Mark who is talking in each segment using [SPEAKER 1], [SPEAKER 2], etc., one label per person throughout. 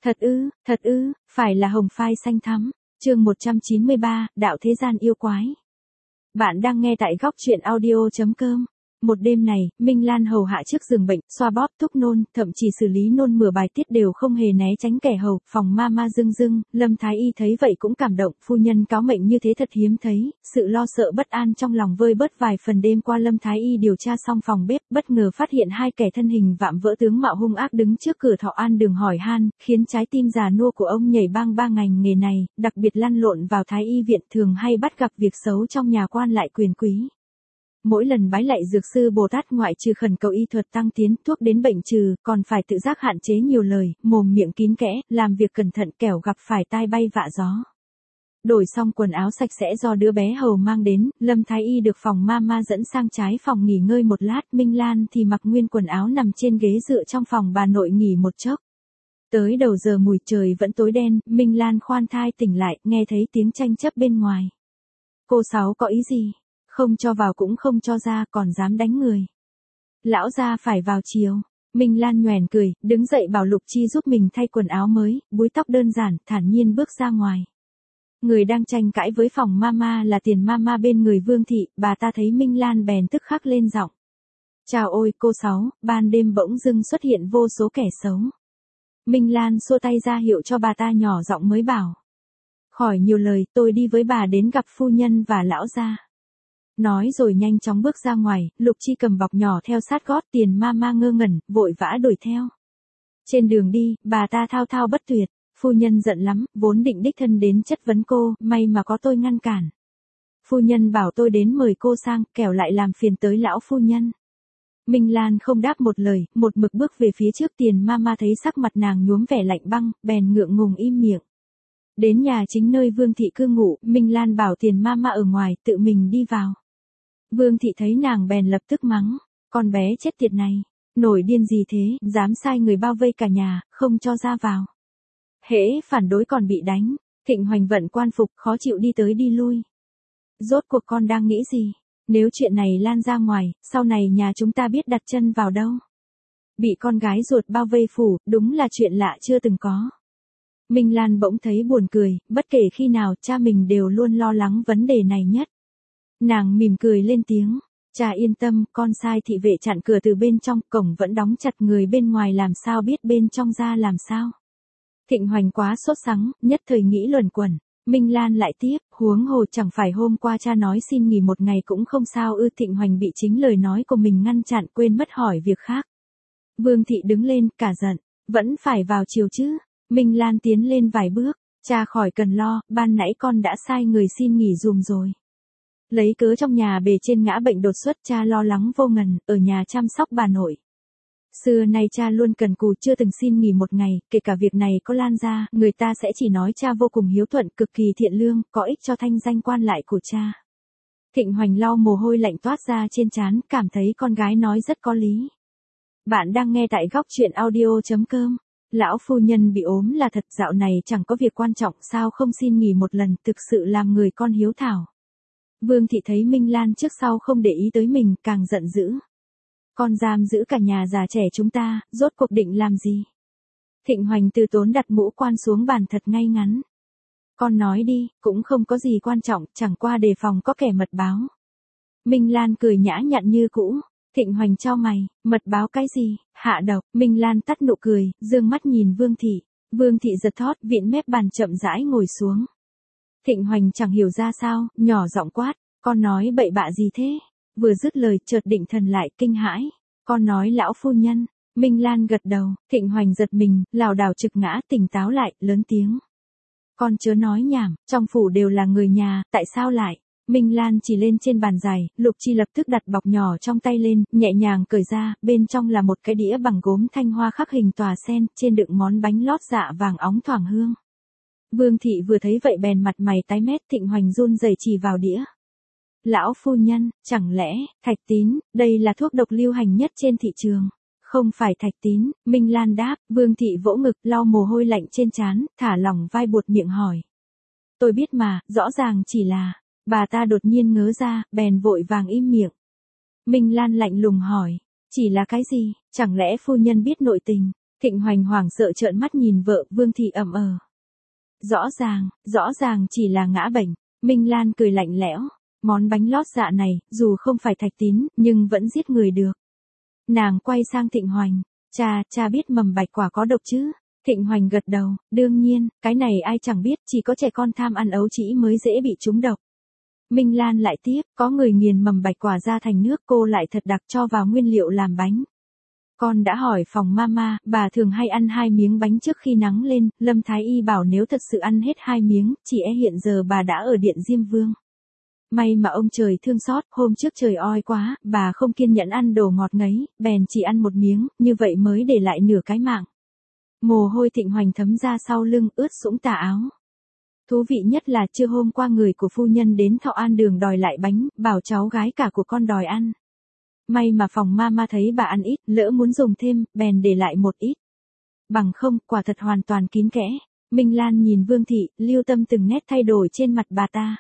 [SPEAKER 1] Thật ư, phải là hồng phai xanh thắm. Chương 193, đạo thế gian yêu quái. Bạn đang nghe tại góc truyện audio.com. Một đêm này, Minh Lan hầu hạ trước giường bệnh, xoa bóp thuốc nôn, thậm chí xử lý nôn mửa bài tiết đều không hề né tránh kẻ hầu, phòng ma dưng, Lâm Thái Y thấy vậy cũng cảm động, phu nhân cáo mệnh như thế thật hiếm thấy, sự lo sợ bất an trong lòng vơi bớt vài phần. Đêm qua Lâm Thái Y điều tra xong phòng bếp, bất ngờ phát hiện hai kẻ thân hình vạm vỡ tướng mạo hung ác đứng trước cửa Thọ An Đường hỏi han, khiến trái tim già nua của ông nhảy bang bang. Ngành nghề này, đặc biệt lăn lộn vào Thái Y viện, thường hay bắt gặp việc xấu trong nhà quan lại quyền quý. Mỗi lần bái lạy dược sư Bồ Tát, ngoại trừ khẩn cầu y thuật tăng tiến, thuốc đến bệnh trừ, còn phải tự giác hạn chế nhiều lời, mồm miệng kín kẽ, làm việc cẩn thận kẻo gặp phải tai bay vạ gió. Đổi xong quần áo sạch sẽ do đứa bé hầu mang đến, Lâm Thái Y được phòng ma dẫn sang trái phòng nghỉ ngơi một lát, Minh Lan thì mặc nguyên quần áo nằm trên ghế dựa trong phòng bà nội nghỉ một chốc. Tới đầu giờ mùi trời vẫn tối đen, Minh Lan khoan thai tỉnh lại, nghe thấy tiếng tranh chấp bên ngoài. Cô Sáu có ý gì? Không cho vào cũng không cho ra, còn dám đánh người. Lão gia phải vào chiều. Minh Lan nhoẻn cười, đứng dậy bảo Lục Chi giúp mình thay quần áo mới, búi tóc đơn giản, thản nhiên bước ra ngoài. Người đang tranh cãi với phòng mama là Tiền mama bên người Vương Thị, bà ta thấy Minh Lan bèn tức khắc lên giọng. Chào ôi cô Sáu, ban đêm bỗng dưng xuất hiện vô số kẻ xấu. Minh Lan xua tay ra hiệu cho bà ta, nhỏ giọng mới bảo. Khỏi nhiều lời, tôi đi với bà đến gặp phu nhân và lão gia. Nói rồi nhanh chóng bước ra ngoài, Lục Chi cầm bọc nhỏ theo sát gót, Tiền mama ngơ ngẩn, vội vã đuổi theo. Trên đường đi, bà ta thao thao bất tuyệt, phu nhân giận lắm, vốn định đích thân đến chất vấn cô, may mà có tôi ngăn cản. Phu nhân bảo tôi đến mời cô sang, kẻo lại làm phiền tới lão phu nhân. Minh Lan không đáp một lời, một mực bước về phía trước. Tiền mama thấy sắc mặt nàng nhuốm vẻ lạnh băng, bèn ngượng ngùng im miệng. Đến nhà chính nơi Vương Thị cư ngụ, Minh Lan bảo Tiền mama ở ngoài, tự mình đi vào. Vương Thị thấy nàng bèn lập tức mắng, con bé chết tiệt này, nổi điên gì thế, dám sai người bao vây cả nhà, không cho ra vào. Hễ phản đối còn bị đánh. Thịnh Hoành vận quan phục, khó chịu đi tới đi lui. Rốt cuộc con đang nghĩ gì? Nếu chuyện này lan ra ngoài, sau này nhà chúng ta biết đặt chân vào đâu? Bị con gái ruột bao vây phủ, đúng là chuyện lạ chưa từng có. Minh Lan bỗng thấy buồn cười, bất kể khi nào cha mình đều luôn lo lắng vấn đề này nhất. Nàng mỉm cười lên tiếng, cha yên tâm, con sai thị vệ chặn cửa từ bên trong, cổng vẫn đóng chặt, người bên ngoài làm sao biết bên trong ra làm sao. Thịnh Hoành quá sốt sắng, nhất thời nghĩ luẩn quẩn. Minh Lan lại tiếp, huống hồ chẳng phải hôm qua cha nói xin nghỉ một ngày cũng không sao ư? Thịnh Hoành bị chính lời nói của mình ngăn chặn, quên mất hỏi việc khác. Vương Thị đứng lên, cả giận, vẫn phải vào chiều chứ? Minh Lan tiến lên vài bước, cha khỏi cần lo, ban nãy con đã sai người xin nghỉ dùm rồi. Lấy cớ trong nhà bề trên ngã bệnh đột xuất, cha lo lắng vô ngần, ở nhà chăm sóc bà nội. Xưa nay cha luôn cần cù, chưa từng xin nghỉ một ngày, kể cả việc này có lan ra, người ta sẽ chỉ nói cha vô cùng hiếu thuận, cực kỳ thiện lương, có ích cho thanh danh quan lại của cha. Thịnh Hoành lau mồ hôi lạnh toát ra trên trán, cảm thấy con gái nói rất có lý. Bạn đang nghe tại góc truyện audio.com. Lão phu nhân bị ốm là thật, dạo này chẳng có việc quan trọng, sao không xin nghỉ một lần, thực sự làm người con hiếu thảo. Vương Thị thấy Minh Lan trước sau không để ý tới mình, càng giận dữ. Con giam giữ cả nhà già trẻ chúng ta, rốt cuộc định làm gì? Thịnh Hoành từ tốn đặt mũ quan xuống bàn thật ngay ngắn. Con nói đi, cũng không có gì quan trọng, chẳng qua đề phòng có kẻ mật báo. Minh Lan cười nhã nhặn như cũ. Thịnh Hoành chau mày, mật báo cái gì, hạ độc? Minh Lan tắt nụ cười, dương mắt nhìn Vương Thị. Vương Thị giật thót, vịn mép bàn chậm rãi ngồi xuống. Thịnh Hoành chẳng hiểu ra sao, nhỏ giọng quát, con nói bậy bạ gì thế? Vừa dứt lời, chợt định thần lại, kinh hãi. Con nói lão phu nhân. Minh Lan gật đầu. Thịnh Hoành giật mình, lảo đảo trực ngã, tỉnh táo lại, lớn tiếng. Con chớ nói nhảm, trong phủ đều là người nhà, tại sao lại? Minh Lan chỉ lên trên bàn dài, Lục Chi lập tức đặt bọc nhỏ trong tay lên, nhẹ nhàng cởi ra, bên trong là một cái đĩa bằng gốm thanh hoa khắc hình tòa sen, trên đựng món bánh lót dạ vàng óng thoảng hương. Vương Thị vừa thấy vậy bèn mặt mày tái mét. Thịnh Hoành run rẩy chỉ vào đĩa. Lão phu nhân, chẳng lẽ, thạch tín, đây là thuốc độc lưu hành nhất trên thị trường. Không phải thạch tín, Minh Lan đáp. Vương Thị vỗ ngực, lau mồ hôi lạnh trên trán, thả lỏng vai, buột miệng hỏi. Tôi biết mà, rõ ràng chỉ là. Bà ta đột nhiên ngớ ra, bèn vội vàng im miệng. Minh Lan lạnh lùng hỏi. Chỉ là cái gì, chẳng lẽ phu nhân biết nội tình? Thịnh Hoành hoảng sợ trợn mắt nhìn vợ, Vương Thị ậm ờ. Rõ ràng chỉ là ngã bệnh. Minh Lan cười lạnh lẽo, món bánh lót dạ này, dù không phải thạch tín, nhưng vẫn giết người được. Nàng quay sang Thịnh Hoành, cha biết mầm bạch quả có độc chứ? Thịnh Hoành gật đầu, đương nhiên, cái này ai chẳng biết, chỉ có trẻ con tham ăn ấu trĩ mới dễ bị trúng độc. Minh Lan lại tiếp, có người nghiền mầm bạch quả ra thành nước, cô lại thật đặc cho vào nguyên liệu làm bánh. Con đã hỏi phòng mama, bà thường hay ăn 2 miếng bánh trước khi nắng lên, Lâm Thái Y bảo nếu thật sự ăn hết 2 miếng, chỉ hiện giờ bà đã ở điện Diêm Vương. May mà ông trời thương xót, hôm trước trời oi quá, bà không kiên nhẫn ăn đồ ngọt ngấy, bèn chỉ ăn 1 miếng, như vậy mới để lại nửa cái mạng. Mồ hôi Thịnh Hoành thấm ra sau lưng, ướt sũng tà áo. Thú vị nhất là trưa hôm qua người của phu nhân đến Thọ An Đường đòi lại bánh, bảo cháu gái cả của con đòi ăn. May mà phòng mama thấy bà ăn ít, lỡ muốn dùng thêm, bèn để lại một ít. Bằng không, quả thật hoàn toàn kín kẽ. Minh Lan nhìn Vương Thị, lưu tâm từng nét thay đổi trên mặt bà ta.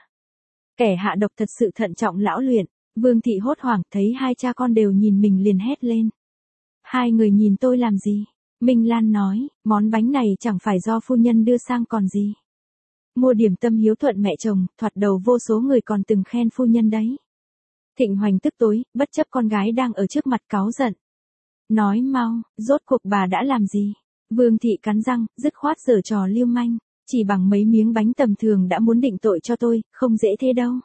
[SPEAKER 1] Kẻ hạ độc thật sự thận trọng lão luyện. Vương Thị hốt hoảng, thấy hai cha con đều nhìn mình liền hét lên. Hai người nhìn tôi làm gì? Minh Lan nói, món bánh này chẳng phải do phu nhân đưa sang còn gì. Mua điểm tâm hiếu thuận mẹ chồng, thoạt đầu vô số người còn từng khen phu nhân đấy. Thịnh Hoành tức tối, bất chấp con gái đang ở trước mặt cáu giận. Nói mau, rốt cuộc bà đã làm gì? Vương Thị cắn răng, dứt khoát giở trò lưu manh. Chỉ bằng mấy miếng bánh tầm thường đã muốn định tội cho tôi, không dễ thế đâu.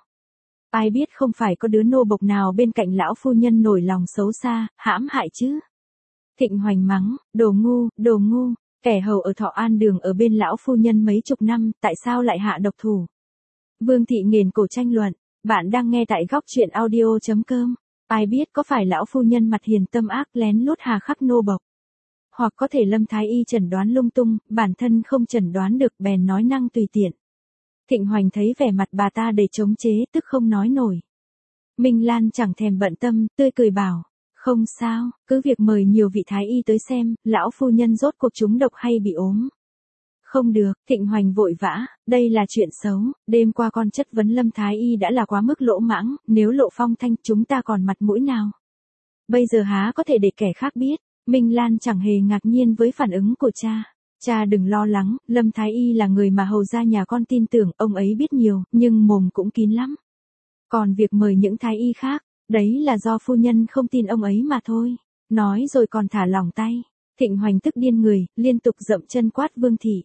[SPEAKER 1] Ai biết không phải có đứa nô bộc nào bên cạnh lão phu nhân nổi lòng xấu xa, hãm hại chứ. Thịnh Hoành mắng, đồ ngu, kẻ hầu ở Thọ An Đường ở bên lão phu nhân mấy chục năm, tại sao lại hạ độc thủ? Vương Thị nghền cổ tranh luận, bạn đang nghe tại góc truyện audio.com. Ai biết có phải lão phu nhân mặt hiền tâm ác lén lút hà khắc nô bộc? Hoặc có thể Lâm Thái Y chẩn đoán lung tung, bản thân không chẩn đoán được bèn nói năng tùy tiện. Thịnh Hoành thấy vẻ mặt bà ta đầy chống chế, tức không nói nổi. Minh Lan chẳng thèm bận tâm, tươi cười bảo, không sao, cứ việc mời nhiều vị Thái Y tới xem, lão phu nhân rốt cuộc trúng độc hay bị ốm. Không được, Thịnh Hoành vội vã, đây là chuyện xấu, đêm qua con chất vấn Lâm Thái Y đã là quá mức lỗ mãng, nếu lộ phong thanh chúng ta còn mặt mũi nào. Bây giờ há có thể để kẻ khác biết. Minh Lan chẳng hề ngạc nhiên với phản ứng của cha. Cha đừng lo lắng, Lâm Thái Y là người mà hầu gia nhà con tin tưởng, ông ấy biết nhiều, nhưng mồm cũng kín lắm. Còn việc mời những Thái Y khác, đấy là do phu nhân không tin ông ấy mà thôi. Nói rồi còn thả lỏng tay. Thịnh Hoành tức điên người, liên tục dậm chân quát Vương Thị.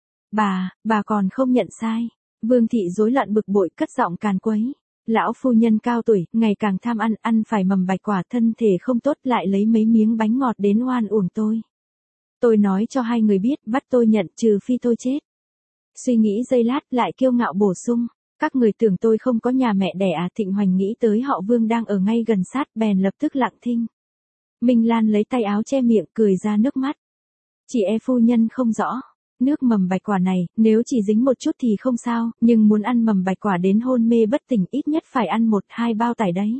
[SPEAKER 1] Bà còn không nhận sai. Vương Thị rối loạn bực bội cất giọng càn quấy. Lão phu nhân cao tuổi, ngày càng tham ăn phải mầm bạch quả, thân thể không tốt, lại lấy mấy miếng bánh ngọt đến oan uổng tôi. Tôi nói cho hai người biết, bắt tôi nhận, trừ phi tôi chết. Suy nghĩ giây lát, lại kiêu ngạo bổ sung, các người tưởng tôi không có nhà mẹ đẻ à? Thịnh Hoành nghĩ tới họ Vương đang ở ngay gần sát, bèn lập tức lặng thinh. Minh Lan lấy tay áo che miệng, cười ra nước mắt. Chỉ phu nhân không rõ. Nước mầm bạch quả này, nếu chỉ dính một chút thì không sao, nhưng muốn ăn mầm bạch quả đến hôn mê bất tỉnh ít nhất phải ăn 1-2 bao tải đấy.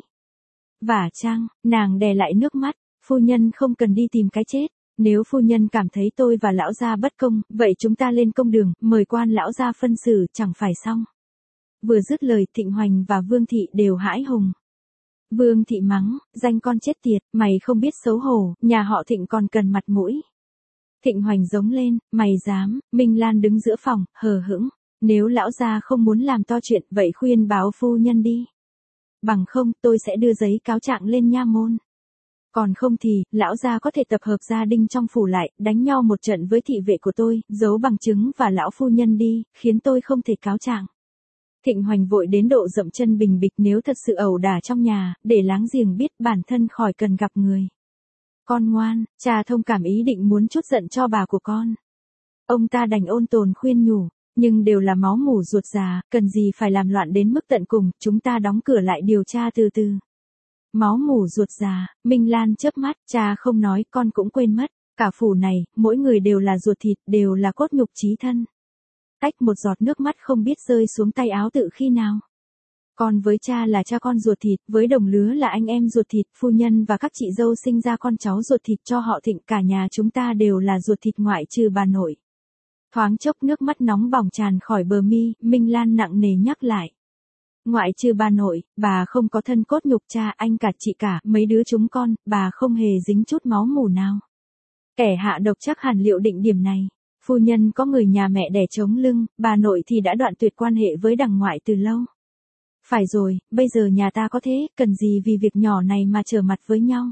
[SPEAKER 1] Vả chăng, nàng đè lại nước mắt, phu nhân không cần đi tìm cái chết. Nếu phu nhân cảm thấy tôi và lão gia bất công, vậy chúng ta lên công đường, mời quan lão gia phân xử, chẳng phải xong. Vừa dứt lời, Thịnh Hoành và Vương Thị đều hãi hùng. Vương Thị mắng, danh con chết tiệt, mày không biết xấu hổ, nhà họ Thịnh còn cần mặt mũi. Thịnh Hoành giống lên, mày dám? Minh Lan đứng giữa phòng, hờ hững. Nếu lão gia không muốn làm to chuyện, vậy khuyên báo phu nhân đi. Bằng không, tôi sẽ đưa giấy cáo trạng lên nha môn. Còn không thì, lão gia có thể tập hợp gia đình trong phủ lại, đánh nhau một trận với thị vệ của tôi, giấu bằng chứng và lão phu nhân đi, khiến tôi không thể cáo trạng. Thịnh Hoành vội đến độ dậm chân bình bịch, nếu thật sự ẩu đả trong nhà, để láng giềng biết bản thân khỏi cần gặp người. Con ngoan, cha thông cảm ý định muốn chút giận cho bà của con. Ông ta đành ôn tồn khuyên nhủ, nhưng đều là máu mủ ruột già, cần gì phải làm loạn đến mức tận cùng, chúng ta đóng cửa lại điều tra từ từ. Máu mủ ruột già, Minh Lan chớp mắt, cha không nói, con cũng quên mất, cả phủ này, mỗi người đều là ruột thịt, đều là cốt nhục chí thân. Tách một giọt nước mắt không biết rơi xuống tay áo tự khi nào. Con với cha là cha con ruột thịt, với đồng lứa là anh em ruột thịt, phu nhân và các chị dâu sinh ra con cháu ruột thịt cho họ Thịnh, cả nhà chúng ta đều là ruột thịt ngoại trừ bà nội. Thoáng chốc nước mắt nóng bỏng tràn khỏi bờ mi, Minh Lan nặng nề nhắc lại. Ngoại trừ bà nội, bà không có thân cốt nhục cha, anh cả chị cả, mấy đứa chúng con, bà không hề dính chút máu mủ nào. Kẻ hạ độc chắc hẳn liệu định điểm này. Phu nhân có người nhà mẹ đẻ chống lưng, bà nội thì đã đoạn tuyệt quan hệ với đằng ngoại từ lâu. Phải rồi, bây giờ nhà ta có thế, cần gì vì việc nhỏ này mà trở mặt với nhau.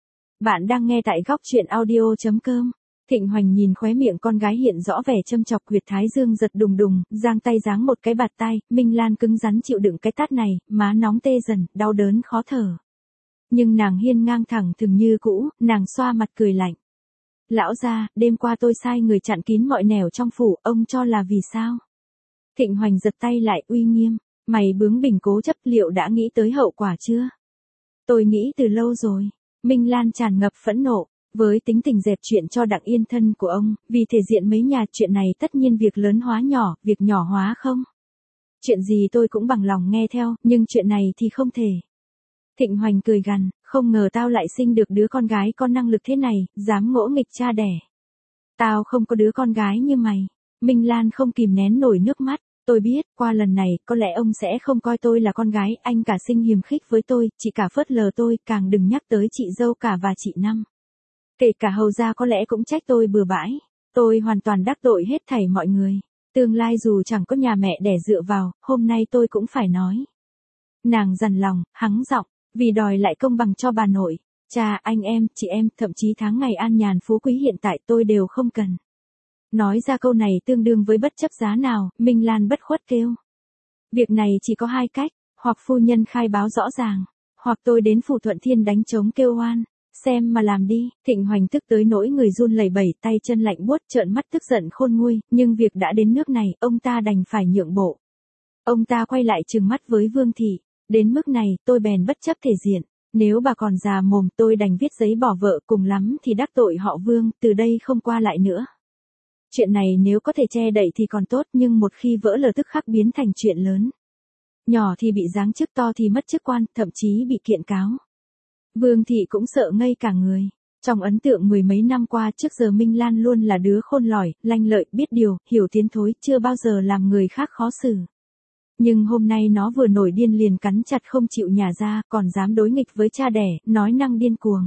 [SPEAKER 1] Bạn đang nghe tại góc truyện audio.com. Thịnh Hoành nhìn khóe miệng con gái hiện rõ vẻ châm chọc, huyệt thái dương giật đùng đùng, giang tay giáng một cái bạt tay, Minh Lan cứng rắn chịu đựng cái tát này, má nóng tê dần, đau đớn khó thở. Nhưng nàng hiên ngang thẳng thừng như cũ, nàng xoa mặt cười lạnh. Lão gia, đêm qua tôi sai người chặn kín mọi nẻo trong phủ, ông cho là vì sao? Thịnh Hoành giật tay lại uy nghiêm, mày bướng bỉnh cố chấp, liệu đã nghĩ tới hậu quả chưa? Tôi nghĩ từ lâu rồi. Minh Lan tràn ngập phẫn nộ, với tính tình dẹp chuyện cho Đặng Yên thân của ông, vì thể diện mấy nhà chuyện này tất nhiên việc lớn hóa nhỏ, việc nhỏ hóa không. Chuyện gì tôi cũng bằng lòng nghe theo, nhưng chuyện này thì không thể. Thịnh Hoành cười gằn, không ngờ tao lại sinh được đứa con gái có năng lực thế này, dám ngỗ nghịch cha đẻ. Tao không có đứa con gái như mày. Minh Lan không kìm nén nổi nước mắt. Tôi biết, qua lần này, có lẽ ông sẽ không coi tôi là con gái, anh cả sinh hiềm khích với tôi, chị cả phớt lờ tôi, càng đừng nhắc tới chị dâu cả và chị Năm. Kể cả hầu gia có lẽ cũng trách tôi bừa bãi. Tôi hoàn toàn đắc tội hết thảy mọi người. Tương lai dù chẳng có nhà mẹ đẻ dựa vào, hôm nay tôi cũng phải nói. Nàng dằn lòng, hắng giọng, vì đòi lại công bằng cho bà nội. Cha, anh em, chị em, thậm chí tháng ngày an nhàn phú quý hiện tại tôi đều không cần. Nói ra câu này tương đương với bất chấp giá nào, Minh Lan bất khuất kêu. Việc này chỉ có hai cách, hoặc phu nhân khai báo rõ ràng, hoặc tôi đến phủ Thuận Thiên đánh trống kêu oan. Xem mà làm đi. Thịnh Hoành tức tới nỗi người run lẩy bẩy, tay chân lạnh buốt, trợn mắt tức giận khôn nguôi, nhưng việc đã đến nước này, ông ta đành phải nhượng bộ. Ông ta quay lại trừng mắt với Vương Thị, đến mức này, tôi bèn bất chấp thể diện, nếu bà còn già mồm, tôi đành viết giấy bỏ vợ, cùng lắm thì đắc tội họ Vương, từ đây không qua lại nữa. Chuyện này nếu có thể che đậy thì còn tốt, nhưng một khi vỡ lờ tức khắc biến thành chuyện lớn. Nhỏ thì bị giáng chức, to thì mất chức quan, thậm chí bị kiện cáo. Vương Thị cũng sợ ngây cả người. Trong ấn tượng mười mấy năm qua, trước giờ Minh Lan luôn là đứa khôn lỏi, lanh lợi, biết điều, hiểu tiến thối, chưa bao giờ làm người khác khó xử. Nhưng hôm nay nó vừa nổi điên liền cắn chặt không chịu nhả ra, còn dám đối nghịch với cha đẻ, nói năng điên cuồng.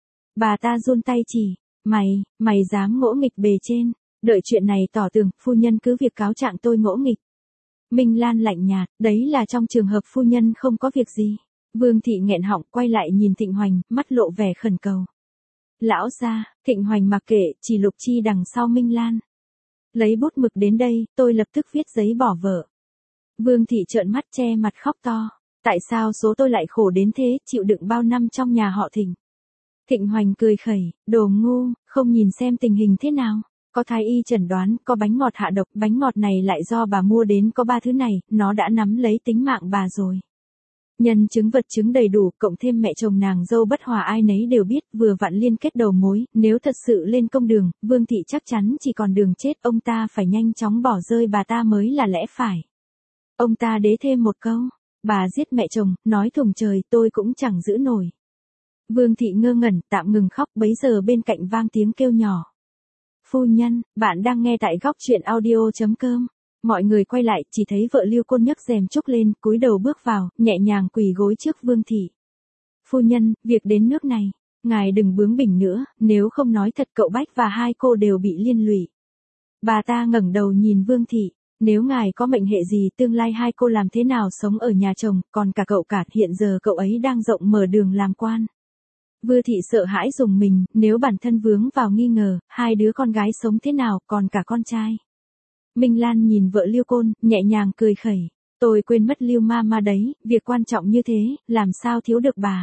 [SPEAKER 1] Bà ta run tay chỉ, mày dám ngỗ nghịch bề trên, đợi chuyện này tỏ tường, phu nhân cứ việc cáo trạng tôi ngỗ nghịch. Minh Lan lạnh nhạt, đấy là trong trường hợp phu nhân không có việc gì. Vương Thị nghẹn họng, quay lại nhìn Thịnh Hoành, mắt lộ vẻ khẩn cầu. Lão gia, Thịnh Hoành mặc kệ, chỉ Lục Chi đằng sau Minh Lan. Lấy bút mực đến đây, tôi lập tức viết giấy bỏ vợ. Vương Thị trợn mắt che mặt khóc to. Tại sao số tôi lại khổ đến thế, chịu đựng bao năm trong nhà họ Thịnh. Thịnh Hoành cười khẩy, đồ ngu, không nhìn xem tình hình thế nào. Có thái y chẩn đoán, có bánh ngọt hạ độc, bánh ngọt này lại do bà mua đến, có ba thứ này, nó đã nắm lấy tính mạng bà rồi. Nhân chứng vật chứng đầy đủ, cộng thêm mẹ chồng nàng dâu bất hòa ai nấy đều biết, vừa vặn liên kết đầu mối, nếu thật sự lên công đường, Vương Thị chắc chắn chỉ còn đường chết, ông ta phải nhanh chóng bỏ rơi bà ta mới là lẽ phải. Ông ta đế thêm một câu, bà giết mẹ chồng, nói thùng trời, tôi cũng chẳng giữ nổi. Vương Thị ngơ ngẩn, tạm ngừng khóc, bấy giờ bên cạnh vang tiếng kêu nhỏ. Phu nhân, bạn đang nghe tại góc truyện audio.com. Mọi người quay lại, chỉ thấy vợ Lưu Côn nhấc rèm trúc lên, cúi đầu bước vào, nhẹ nhàng quỳ gối trước Vương Thị. Phu nhân, việc đến nước này, ngài đừng bướng bỉnh nữa, nếu không nói thật cậu Bách và hai cô đều bị liên lụy. Bà ta ngẩng đầu nhìn Vương Thị, nếu ngài có mệnh hệ gì, tương lai hai cô làm thế nào sống ở nhà chồng, còn cả cậu cả, hiện giờ cậu ấy đang rộng mở đường làm quan. Vương Thị sợ hãi rùng mình, nếu bản thân vướng vào nghi ngờ, hai đứa con gái sống thế nào, còn cả con trai. Minh Lan nhìn vợ Lưu Côn, nhẹ nhàng cười khẩy. Tôi quên mất Lưu ma đấy, việc quan trọng như thế, làm sao thiếu được bà.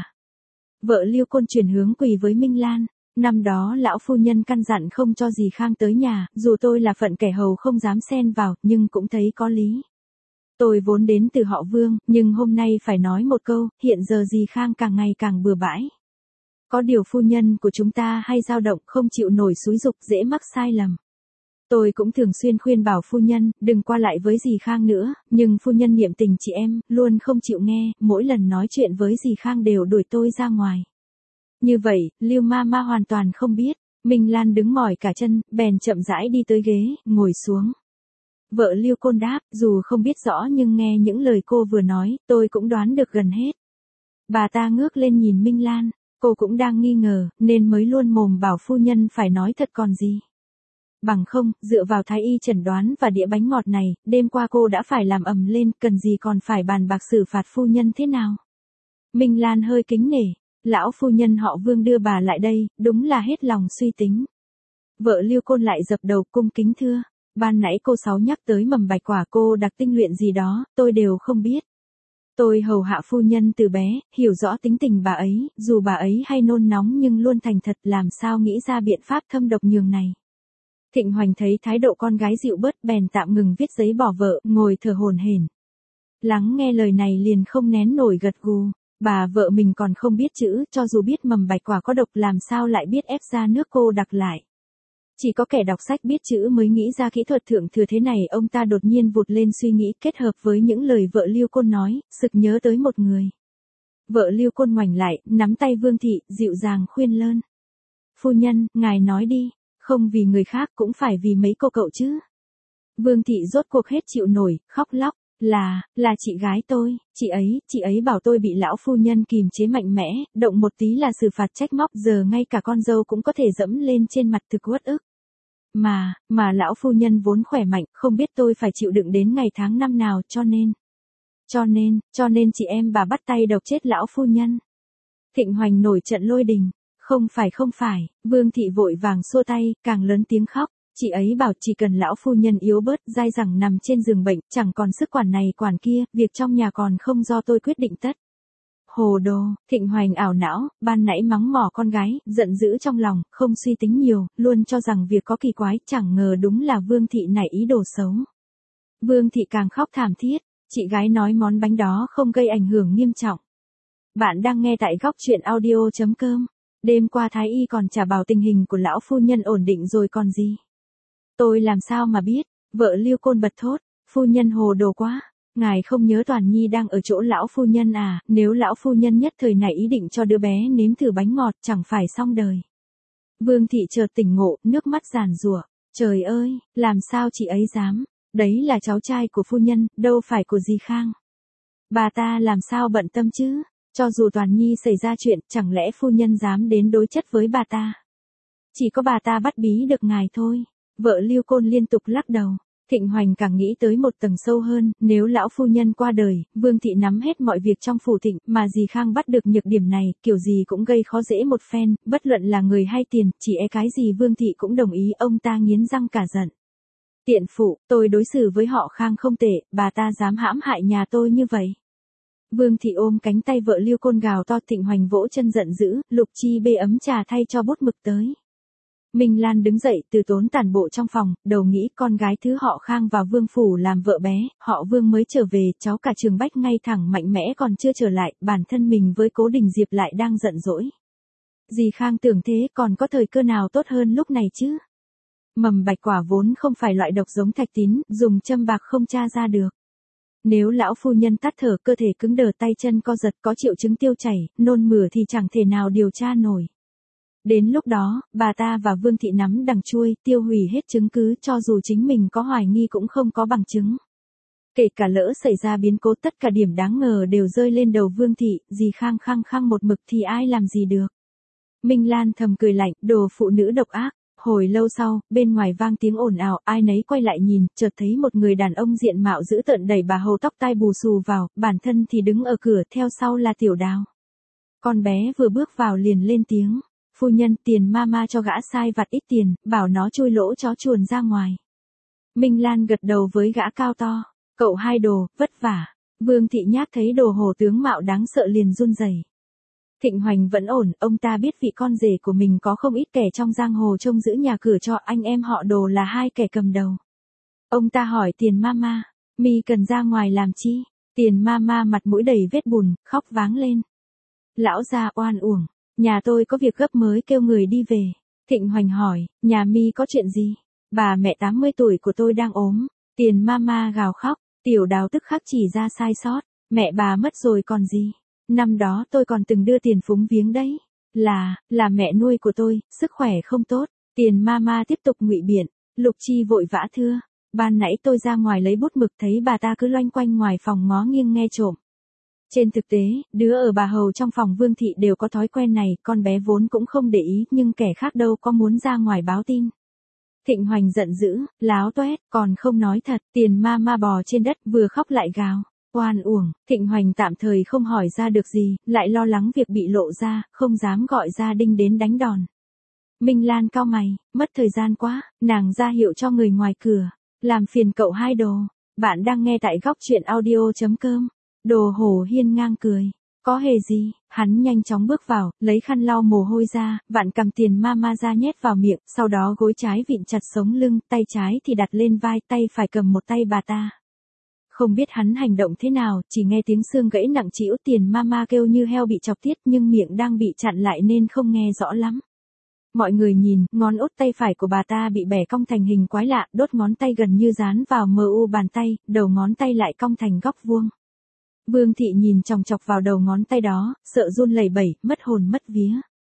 [SPEAKER 1] Vợ Lưu Côn chuyển hướng quỳ với Minh Lan. Năm đó lão phu nhân căn dặn không cho dì Khang tới nhà, dù tôi là phận kẻ hầu không dám xen vào, nhưng cũng thấy có lý. Tôi vốn đến từ họ Vương, nhưng hôm nay phải nói một câu, hiện giờ dì Khang càng ngày càng bừa bãi. Có điều phu nhân của chúng ta hay dao động, không chịu nổi xúi giục, dễ mắc sai lầm. Tôi cũng thường xuyên khuyên bảo phu nhân, đừng qua lại với dì Khang nữa, nhưng phu nhân niệm tình chị em, luôn không chịu nghe, mỗi lần nói chuyện với dì Khang đều đuổi tôi ra ngoài. Như vậy, Lưu ma hoàn toàn không biết. Minh Lan đứng mỏi cả chân, bèn chậm rãi đi tới ghế, ngồi xuống. Vợ Lưu Côn đáp, dù không biết rõ nhưng nghe những lời cô vừa nói, tôi cũng đoán được gần hết. Bà ta ngước lên nhìn Minh Lan. Cô cũng đang nghi ngờ, nên mới luôn mồm bảo phu nhân phải nói thật còn gì. Bằng không, dựa vào thái y chẩn đoán và đĩa bánh ngọt này, đêm qua cô đã phải làm ầm lên, cần gì còn phải bàn bạc xử phạt phu nhân thế nào. Minh Lan hơi kính nể, lão phu nhân họ Vương đưa bà lại đây, đúng là hết lòng suy tính. Vợ Lưu Côn lại dập đầu cung kính thưa, ban nãy cô Sáu nhắc tới mầm bạch quả cô đặc tinh luyện gì đó, tôi đều không biết. Tôi hầu hạ phu nhân từ bé, hiểu rõ tính tình bà ấy, dù bà ấy hay nôn nóng nhưng luôn thành thật, làm sao nghĩ ra biện pháp thâm độc nhường này. Thịnh Hoành thấy thái độ con gái dịu bớt bèn tạm ngừng viết giấy bỏ vợ, ngồi thở hổn hển. Lắng nghe lời này liền không nén nổi gật gù, bà vợ mình còn không biết chữ, cho dù biết mầm bạch quả có độc làm sao lại biết ép ra nước cô đặc lại. Chỉ có kẻ đọc sách biết chữ mới nghĩ ra kỹ thuật thượng thừa thế này. Ông ta đột nhiên vụt lên suy nghĩ, kết hợp với những lời vợ Lưu Côn nói, sực nhớ tới một người. Vợ Lưu Côn ngoảnh lại, nắm tay Vương Thị, dịu dàng khuyên lơn. Phu nhân, ngài nói đi, không vì người khác cũng phải vì mấy cô cậu chứ. Vương Thị rốt cuộc hết chịu nổi, khóc lóc, là chị gái tôi, chị ấy bảo tôi bị lão phu nhân kìm chế mạnh mẽ, động một tí là xử phạt trách móc, giờ ngay cả con dâu cũng có thể dẫm lên trên mặt thực uất ức. Mà lão phu nhân vốn khỏe mạnh, không biết tôi phải chịu đựng đến ngày tháng năm nào, cho nên chị em bà bắt tay độc chết lão phu nhân. Thịnh Hoành nổi trận lôi đình, không phải, Vương Thị vội vàng xua tay, càng lớn tiếng khóc, chị ấy bảo chỉ cần lão phu nhân yếu bớt, dai dẳng nằm trên giường bệnh, chẳng còn sức quản này quản kia, việc trong nhà còn không do tôi quyết định tất. Hồ đồ, Thịnh Hoành ảo não, ban nãy mắng mỏ con gái, giận dữ trong lòng, không suy tính nhiều, luôn cho rằng việc có kỳ quái, chẳng ngờ đúng là Vương Thị nảy ý đồ xấu. Vương Thị càng khóc thảm thiết, chị gái nói món bánh đó không gây ảnh hưởng nghiêm trọng. Bạn đang nghe tại góc truyện audio.com. Đêm qua thái y còn chả bảo tình hình của lão phu nhân ổn định rồi còn gì. Tôi làm sao mà biết, vợ Lưu Côn bật thốt, phu nhân hồ đồ quá. Ngài không nhớ Toàn Nhi đang ở chỗ lão phu nhân à, nếu lão phu nhân nhất thời này ý định cho đứa bé nếm thử bánh ngọt chẳng phải xong đời. Vương Thị chợt tỉnh ngộ, nước mắt giàn giụa, trời ơi, làm sao chị ấy dám, đấy là cháu trai của phu nhân, đâu phải của dì Khang. Bà ta làm sao bận tâm chứ, cho dù Toàn Nhi xảy ra chuyện, chẳng lẽ phu nhân dám đến đối chất với bà ta. Chỉ có bà ta bắt bí được ngài thôi. Vợ Lưu Côn liên tục lắc đầu. Thịnh Hoành càng nghĩ tới một tầng sâu hơn, nếu lão phu nhân qua đời, Vương Thị nắm hết mọi việc trong phủ Thịnh, mà dì Khang bắt được nhược điểm này, kiểu gì cũng gây khó dễ một phen, bất luận là người hay tiền, chỉ e cái gì Vương Thị cũng đồng ý. Ông ta nghiến răng cả giận. Tiện phụ, tôi đối xử với họ Khang không tệ, bà ta dám hãm hại nhà tôi như vậy. Vương Thị ôm cánh tay vợ Lưu Côn gào to. Thịnh Hoành vỗ chân giận dữ, Lục Chi bê ấm trà thay cho bút mực tới. Minh Lan đứng dậy từ tốn tản bộ trong phòng, đầu nghĩ con gái thứ họ Khang vào Vương phủ làm vợ bé, họ Vương mới trở về, cháu cả Trường Bách ngay thẳng mạnh mẽ còn chưa trở lại, bản thân mình với Cố Đình Diệp lại đang giận dỗi. Dì Khang tưởng thế, còn có thời cơ nào tốt hơn lúc này chứ? Mầm bạch quả vốn không phải loại độc giống thạch tín, dùng châm bạc không tra ra được. Nếu lão phu nhân tắt thở, cơ thể cứng đờ, tay chân co giật, có triệu chứng tiêu chảy, nôn mửa thì chẳng thể nào điều tra nổi. Đến lúc đó, bà ta và Vương Thị nắm đằng chuôi, tiêu hủy hết chứng cứ, cho dù chính mình có hoài nghi cũng không có bằng chứng. Kể cả lỡ xảy ra biến cố, tất cả điểm đáng ngờ đều rơi lên đầu Vương Thị, dì Khang khăng một mực thì ai làm gì được. Minh Lan thầm cười lạnh, đồ phụ nữ độc ác. Hồi lâu sau, bên ngoài vang tiếng ồn ào, ai nấy quay lại nhìn, chợt thấy một người đàn ông diện mạo dữ tợn đẩy bà hầu tóc tai bù xù vào, bản thân thì đứng ở cửa, theo sau là Tiểu Đào. Con bé vừa bước vào liền lên tiếng. Phu nhân, tiền mama cho gã sai vặt ít tiền, bảo nó chui lỗ chó chuồn ra ngoài. Minh Lan gật đầu với gã cao to. Cậu hai đồ, vất vả. Vương Thị Nhát thấy đồ hồ tướng mạo đáng sợ liền run rẩy. Thịnh Hoành vẫn ổn, ông ta biết vị con rể của mình có không ít kẻ trong giang hồ trông giữ nhà cửa cho anh em họ Đồ là hai kẻ cầm đầu. Ông ta hỏi Tiền mama, mi cần ra ngoài làm chi? Tiền mama mặt mũi đầy vết bùn, khóc váng lên. Lão gia oan uổng. Nhà tôi có việc gấp mới kêu người đi về. Thịnh Hoành hỏi, nhà mi có chuyện gì? Bà mẹ 80 tuổi của tôi đang ốm. Tiền mama gào khóc, Tiểu Đào tức khắc chỉ ra sai sót. Mẹ bà mất rồi còn gì? Năm đó tôi còn từng đưa tiền phúng viếng đấy. Là mẹ nuôi của tôi, sức khỏe không tốt. Tiền mama tiếp tục ngụy biện. Lục Chi vội vã thưa. Ban nãy tôi ra ngoài lấy bút mực thấy bà ta cứ loanh quanh ngoài phòng ngó nghiêng nghe trộm. Trên thực tế, đứa ở bà hầu trong phòng Vương thị đều có thói quen này, con bé vốn cũng không để ý, nhưng kẻ khác đâu có muốn ra ngoài báo tin. Thịnh Hoành giận dữ, láo toét, còn không nói thật, Tiền ma ma bò trên đất vừa khóc lại gào. Oan uổng, Thịnh Hoành tạm thời không hỏi ra được gì, lại lo lắng việc bị lộ ra, không dám gọi gia đình đến đánh đòn. Minh Lan cau mày, mất thời gian quá, nàng ra hiệu cho người ngoài cửa. Làm phiền cậu hai đồ. Bạn đang nghe tại góc truyện audio.com. Đồ Hổ hiên ngang cười. Có hề gì, hắn nhanh chóng bước vào, lấy khăn lau mồ hôi ra, vặn cầm Tiền ma ma ra nhét vào miệng, sau đó gối trái vịn chặt sống lưng, tay trái thì đặt lên vai, tay phải cầm một tay bà ta. Không biết hắn hành động thế nào, chỉ nghe tiếng xương gãy nặng trĩu, Tiền ma ma kêu như heo bị chọc tiết nhưng miệng đang bị chặn lại nên không nghe rõ lắm. Mọi người nhìn, ngón út tay phải của bà ta bị bẻ cong thành hình quái lạ, đốt ngón tay gần như dán vào mu bàn tay, đầu ngón tay lại cong thành góc vuông. Vương thị nhìn chòng chọc vào đầu ngón tay đó, sợ run lẩy bẩy, mất hồn mất vía.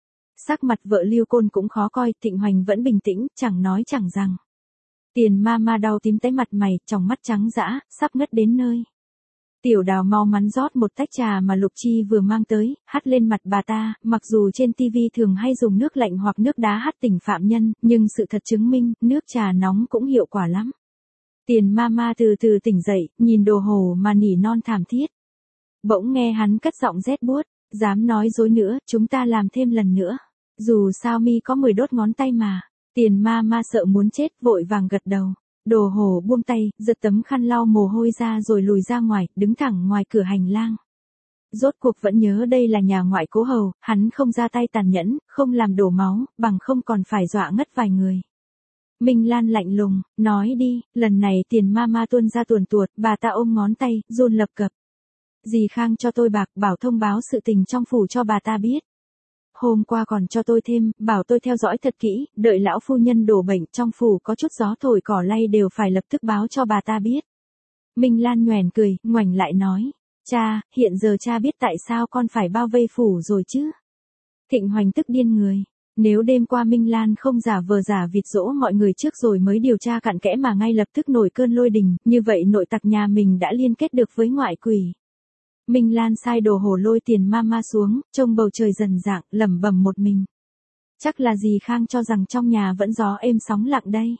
[SPEAKER 1] Sắc mặt vợ Lưu Côn cũng khó coi, Thịnh Hoành vẫn bình tĩnh, chẳng nói chẳng rằng. Tiền ma ma đau tím tái mặt mày, tròng mắt trắng dã, sắp ngất đến nơi. Tiểu Đào mau mắn rót một tách trà mà Lục Chi vừa mang tới, hắt lên mặt bà ta, mặc dù trên tivi thường hay dùng nước lạnh hoặc nước đá hắt tỉnh phạm nhân, nhưng sự thật chứng minh, nước trà nóng cũng hiệu quả lắm. Tiền ma ma từ từ tỉnh dậy, nhìn Đồ Hổ mà nỉ non thảm thiết. Bỗng nghe hắn cất giọng rét buốt, dám nói dối nữa, chúng ta làm thêm lần nữa. Dù sao mi có 10 đốt ngón tay mà. Tiền ma ma sợ muốn chết, vội vàng gật đầu. Đồ Hổ buông tay, giật tấm khăn lau mồ hôi ra rồi lùi ra ngoài, đứng thẳng ngoài cửa hành lang. Rốt cuộc vẫn nhớ đây là nhà ngoại cố hầu, hắn không ra tay tàn nhẫn, không làm đổ máu, bằng không còn phải dọa ngất vài người. Minh Lan lạnh lùng, nói đi, lần này Tiền ma ma tuôn ra tuồn tuột, bà ta ôm ngón tay, run lập cập. Dì Khang cho tôi bạc, bảo thông báo sự tình trong phủ cho bà ta biết. Hôm qua còn cho tôi thêm, bảo tôi theo dõi thật kỹ, đợi lão phu nhân đổ bệnh trong phủ có chút gió thổi cỏ lay đều phải lập tức báo cho bà ta biết. Minh Lan nhoẻn cười, ngoảnh lại nói, cha, hiện giờ cha biết tại sao con phải bao vây phủ rồi chứ. Thịnh Hoành tức điên người. Nếu đêm qua Minh Lan không giả vờ giả vịt dỗ mọi người trước rồi mới điều tra cặn kẽ mà ngay lập tức nổi cơn lôi đình, như vậy nội tặc nhà mình đã liên kết được với ngoại quỷ. Minh Lan sai Đồ Hổ lôi Tiền ma ma xuống, trông bầu trời dần dạng, lẩm bẩm một mình. Chắc là dì Khang cho rằng trong nhà vẫn gió êm sóng lặng đây.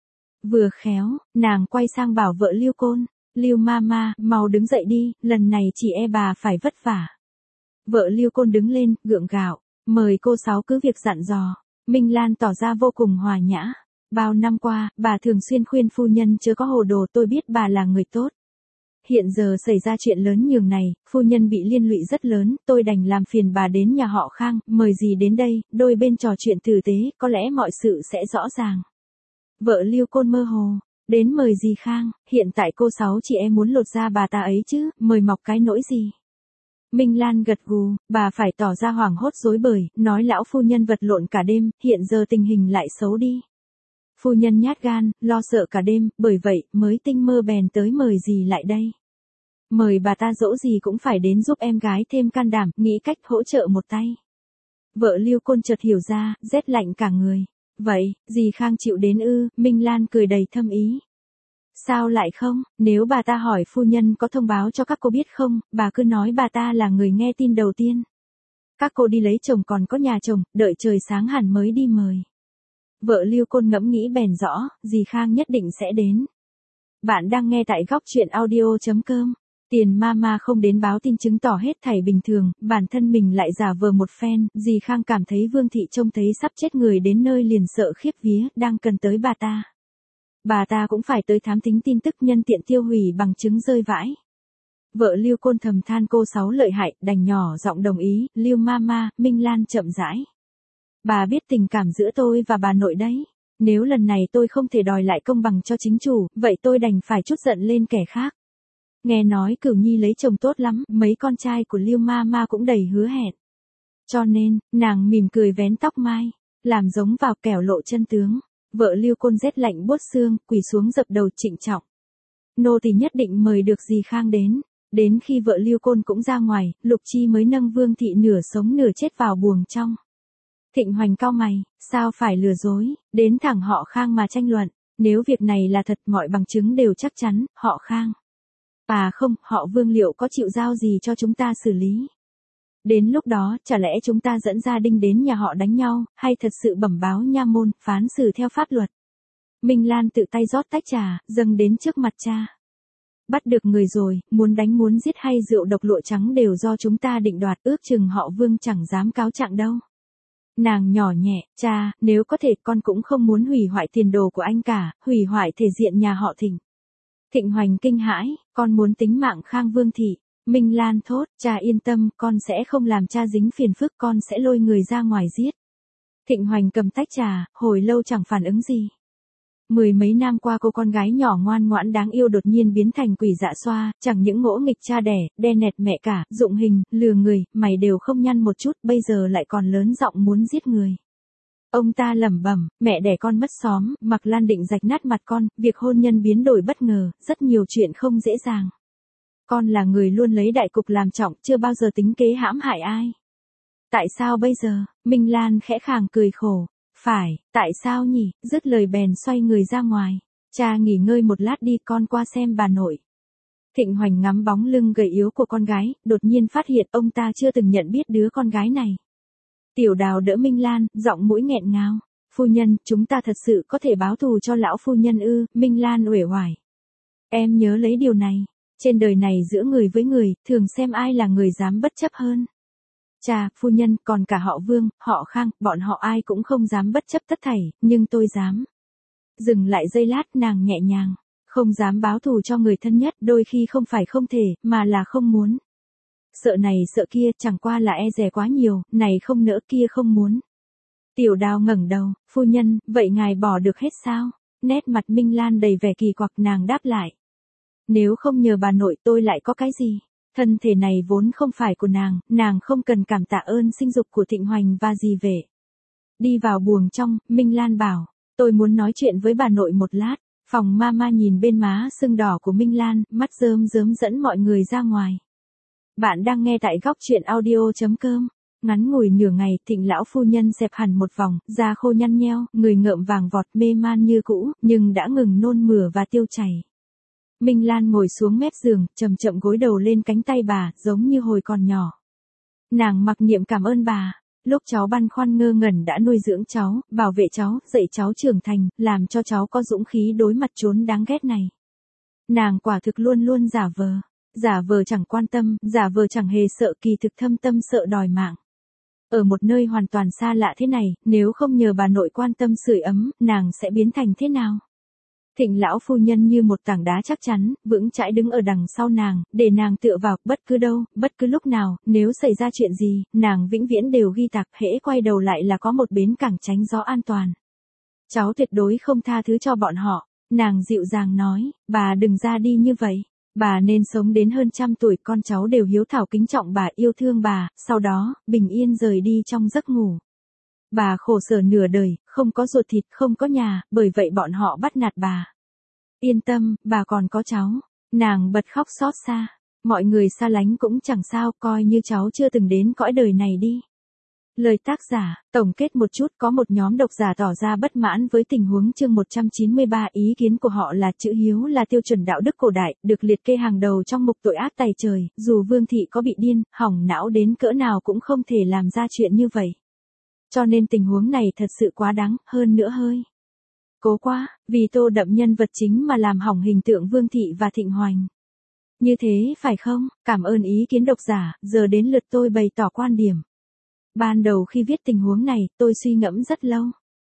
[SPEAKER 1] Vừa khéo, nàng quay sang bảo vợ Lưu Côn, Lưu ma ma, mau đứng dậy đi, lần này chị e bà phải vất vả. Vợ Lưu Côn đứng lên, gượng gạo, mời cô Sáu cứ việc dặn dò. Minh Lan tỏ ra vô cùng hòa nhã. Bao năm qua, bà thường xuyên khuyên phu nhân chớ có hồ đồ, tôi biết bà là người tốt. Hiện giờ xảy ra chuyện lớn nhường này, phu nhân bị liên lụy rất lớn, tôi đành làm phiền bà đến nhà họ Khang, mời dì đến đây, đôi bên trò chuyện tử tế, có lẽ mọi sự sẽ rõ ràng. Vợ Lưu Côn mơ hồ, đến mời dì Khang, hiện tại cô Sáu chị em muốn lột da bà ta ấy chứ, mời mọc cái nỗi gì. Minh Lan gật gù, bà phải tỏ ra hoảng hốt rối bời, nói lão phu nhân vật lộn cả đêm, hiện giờ tình hình lại xấu đi. Phu nhân nhát gan, lo sợ cả đêm, bởi vậy, mới tinh mơ bèn tới mời dì lại đây. Mời bà ta dỗ gì cũng phải đến giúp em gái thêm can đảm, nghĩ cách hỗ trợ một tay. Vợ Lưu Côn chợt hiểu ra, rét lạnh cả người. Vậy, dì Khang chịu đến ư, Minh Lan cười đầy thâm ý. Sao lại không, nếu bà ta hỏi phu nhân có thông báo cho các cô biết không, bà cứ nói bà ta là người nghe tin đầu tiên. Các cô đi lấy chồng còn có nhà chồng, đợi trời sáng hẳn mới đi mời. Vợ Lưu Côn ngẫm nghĩ bèn rõ, dì Khang nhất định sẽ đến. Bạn đang nghe tại góc truyện audio.com. Tiền ma ma không đến báo tin chứng tỏ hết thảy bình thường, bản thân mình lại giả vờ một phen, dì Khang cảm thấy Vương thị trông thấy sắp chết người đến nơi liền sợ khiếp vía, đang cần tới bà ta. Bà ta cũng phải tới thám thính tin tức nhân tiện tiêu hủy bằng chứng rơi vãi. Vợ Lưu Côn thầm than cô Sáu lợi hại, đành nhỏ giọng đồng ý, Lưu ma ma, Minh Lan chậm rãi. Bà biết tình cảm giữa tôi và bà nội đấy. Nếu lần này tôi không thể đòi lại công bằng cho chính chủ, vậy tôi đành phải trút giận lên kẻ khác. Nghe nói Cửu Nhi lấy chồng tốt lắm, mấy con trai của Lưu ma ma cũng đầy hứa hẹn. Cho nên, nàng mỉm cười vén tóc mai, làm giống vào kẻo lộ chân tướng. Vợ Lưu Côn rét lạnh buốt xương, quỳ xuống dập đầu trịnh trọng. Nô tỳ nhất định mời được dì Khang đến. Đến khi vợ Lưu Côn cũng ra ngoài, Lục Chi mới nâng Vương thị nửa sống nửa chết vào buồng trong. Thịnh Hoành cau mày, sao phải lừa dối, đến thẳng họ Khang mà tranh luận. Nếu việc này là thật mọi bằng chứng đều chắc chắn, họ Khang. À không, họ Vương liệu có chịu giao gì cho chúng ta xử lý? Đến lúc đó, chả lẽ chúng ta dẫn gia đình đến nhà họ đánh nhau, hay thật sự bẩm báo nha môn, phán xử theo pháp luật? Minh Lan tự tay rót tách trà, dâng đến trước mặt cha. Bắt được người rồi, muốn đánh muốn giết hay rượu độc lụa trắng đều do chúng ta định đoạt, ước chừng họ Vương chẳng dám cáo trạng đâu. Nàng nhỏ nhẹ, cha, nếu có thể con cũng không muốn hủy hoại tiền đồ của anh cả, hủy hoại thể diện nhà họ Thịnh. Thịnh Hoành kinh hãi, con muốn tính mạng Khang Vương thị. Minh Lan thốt, cha yên tâm, con sẽ không làm cha dính phiền phức, con sẽ lôi người ra ngoài giết. Thịnh Hoành cầm tách trà, hồi lâu chẳng phản ứng gì. Mười mấy năm qua cô con gái nhỏ ngoan ngoãn đáng yêu đột nhiên biến thành quỷ dạ xoa, chẳng những ngỗ nghịch cha đẻ, đe nẹt mẹ cả, dụng hình, lừa người, mày đều không nhăn một chút, bây giờ lại còn lớn giọng muốn giết người. Ông ta lẩm bẩm, mẹ đẻ con mất xóm, Mạc Lan định rạch nát mặt con, việc hôn nhân biến đổi bất ngờ, rất nhiều chuyện không dễ dàng. Con là người luôn lấy đại cục làm trọng, chưa bao giờ tính kế hãm hại ai. Tại sao bây giờ? Minh Lan khẽ khàng cười khổ. Phải, tại sao nhỉ? Dứt lời bèn xoay người ra ngoài. Cha nghỉ ngơi một lát đi, con qua xem bà nội. Thịnh Hoành ngắm bóng lưng gầy yếu của con gái, đột nhiên phát hiện ông ta chưa từng nhận biết đứa con gái này. Tiểu Đào đỡ Minh Lan, giọng mũi nghẹn ngào. Phu nhân, chúng ta thật sự có thể báo thù cho lão phu nhân ư? Minh Lan uể oải. Em nhớ lấy điều này. Trên đời này giữa người với người, thường xem ai là người dám bất chấp hơn. Cha, phu nhân, còn cả họ Vương, họ Khang, bọn họ ai cũng không dám bất chấp tất thảy, nhưng tôi dám. Dừng lại giây lát, nàng nhẹ nhàng. Không dám báo thù cho người thân nhất, đôi khi không phải không thể, mà là không muốn. Sợ này sợ kia, chẳng qua là e dè quá nhiều, này không nỡ kia không muốn. Tiểu Đào ngẩng đầu, phu nhân, vậy ngài bỏ được hết sao? Nét mặt Minh Lan đầy vẻ kỳ quặc, nàng đáp lại. Nếu không nhờ bà nội tôi lại có cái gì? Thân thể này vốn không phải của nàng không cần cảm tạ ơn sinh dục của Thịnh Hoành và dì về. Đi vào buồng trong, Minh Lan bảo, tôi muốn nói chuyện với bà nội một lát. Phòng mama nhìn bên má sưng đỏ của Minh Lan, mắt rơm rớm dẫn mọi người ra ngoài. Bạn đang nghe tại góc truyện audio.com. Ngắn ngủi nửa ngày, Thịnh lão phu nhân xẹp hẳn một vòng, da khô nhăn nheo, người ngợm vàng vọt mê man như cũ, nhưng đã ngừng nôn mửa và tiêu chảy. Minh Lan ngồi xuống mép giường, chậm chậm gối đầu lên cánh tay bà, giống như hồi còn nhỏ. Nàng mặc niệm cảm ơn bà, lúc cháu băn khoăn ngơ ngẩn đã nuôi dưỡng cháu, bảo vệ cháu, dạy cháu trưởng thành, làm cho cháu có dũng khí đối mặt chốn đáng ghét này. Nàng quả thực luôn luôn giả vờ chẳng quan tâm, giả vờ chẳng hề sợ, kỳ thực thâm tâm sợ đòi mạng. Ở một nơi hoàn toàn xa lạ thế này, nếu không nhờ bà nội quan tâm sưởi ấm, nàng sẽ biến thành thế nào? Thịnh lão phu nhân như một tảng đá chắc chắn, vững chãi đứng ở đằng sau nàng, để nàng tựa vào, bất cứ đâu, bất cứ lúc nào, nếu xảy ra chuyện gì, nàng vĩnh viễn đều ghi tạc, hễ quay đầu lại là có một bến cảng tránh gió an toàn. Cháu tuyệt đối không tha thứ cho bọn họ, nàng dịu dàng nói, bà đừng ra đi như vậy. Bà nên sống đến hơn 100 tuổi, con cháu đều hiếu thảo kính trọng bà, yêu thương bà, sau đó, bình yên rời đi trong giấc ngủ. Bà khổ sở nửa đời, không có ruột thịt, không có nhà, bởi vậy bọn họ bắt nạt bà. Yên tâm, bà còn có cháu. Nàng bật khóc xót xa. Mọi người xa lánh cũng chẳng sao, coi như cháu chưa từng đến cõi đời này đi. Lời tác giả, tổng kết một chút, có một nhóm độc giả tỏ ra bất mãn với tình huống chương 193, ý kiến của họ là chữ hiếu là tiêu chuẩn đạo đức cổ đại, được liệt kê hàng đầu trong mục tội ác tày trời, dù Vương thị có bị điên, hỏng não đến cỡ nào cũng không thể làm ra chuyện như vậy. Cho nên tình huống này thật sự quá đáng, hơn nữa hơi cố quá, vì tô đậm nhân vật chính mà làm hỏng hình tượng Vương thị và Thịnh Hoành. Như thế phải không? Cảm ơn ý kiến độc giả, giờ đến lượt tôi bày tỏ quan điểm. Ban đầu khi viết tình huống này, tôi suy ngẫm rất lâu.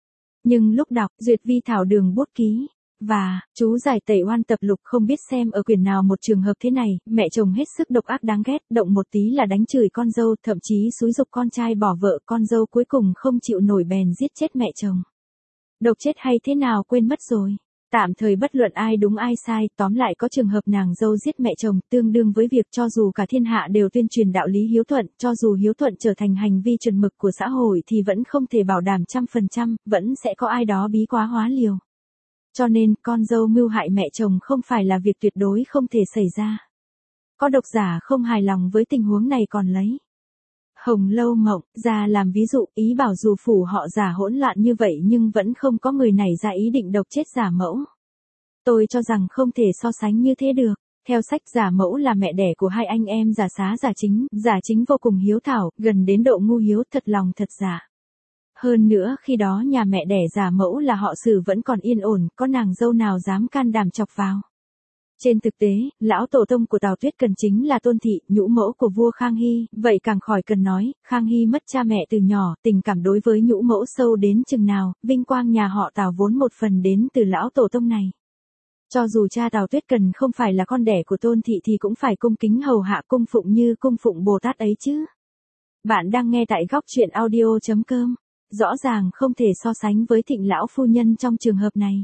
[SPEAKER 1] Nhưng lúc đọc, duyệt vi thảo đường bút ký, và, chú giải tẩy oan tập lục không biết xem ở quyển nào một trường hợp thế này, mẹ chồng hết sức độc ác đáng ghét, động một tí là đánh chửi con dâu, thậm chí xúi giục con trai bỏ vợ, con dâu cuối cùng không chịu nổi bèn giết chết mẹ chồng. Độc chết hay thế nào quên mất rồi. Tạm thời bất luận ai đúng ai sai, tóm lại có trường hợp nàng dâu giết mẹ chồng, tương đương với việc cho dù cả thiên hạ đều tuyên truyền đạo lý hiếu thuận, cho dù hiếu thuận trở thành hành vi chuẩn mực của xã hội thì vẫn không thể bảo đảm 100%, vẫn sẽ có ai đó bí quá hóa liều. Cho nên, con dâu mưu hại mẹ chồng không phải là việc tuyệt đối không thể xảy ra. Có độc giả không hài lòng với tình huống này còn lấy Hồng Lâu Mộng ra làm ví dụ, ý bảo dù phủ họ giả hỗn loạn như vậy nhưng vẫn không có người này ra ý định độc chết giả mẫu. Tôi cho rằng không thể so sánh như thế được. Theo sách giả mẫu là mẹ đẻ của hai anh em giả xá giả chính vô cùng hiếu thảo, gần đến độ ngu hiếu thật lòng thật giả. Hơn nữa khi đó nhà mẹ đẻ giả mẫu là họ Sử vẫn còn yên ổn, có nàng dâu nào dám can đảm chọc vào. Trên thực tế, lão tổ tông của Tào Tuyết Cần chính là Tôn Thị, nhũ mẫu của vua Khang Hy, vậy càng khỏi cần nói, Khang Hy mất cha mẹ từ nhỏ, tình cảm đối với nhũ mẫu sâu đến chừng nào, vinh quang nhà họ Tào vốn một phần đến từ lão tổ tông này. Cho dù cha Tào Tuyết Cần không phải là con đẻ của Tôn Thị thì cũng phải cung kính hầu hạ cung phụng như cung phụng Bồ Tát ấy chứ. Bạn đang nghe tại góc truyện audio.com. Rõ ràng không thể so sánh với Thịnh lão phu nhân trong trường hợp này.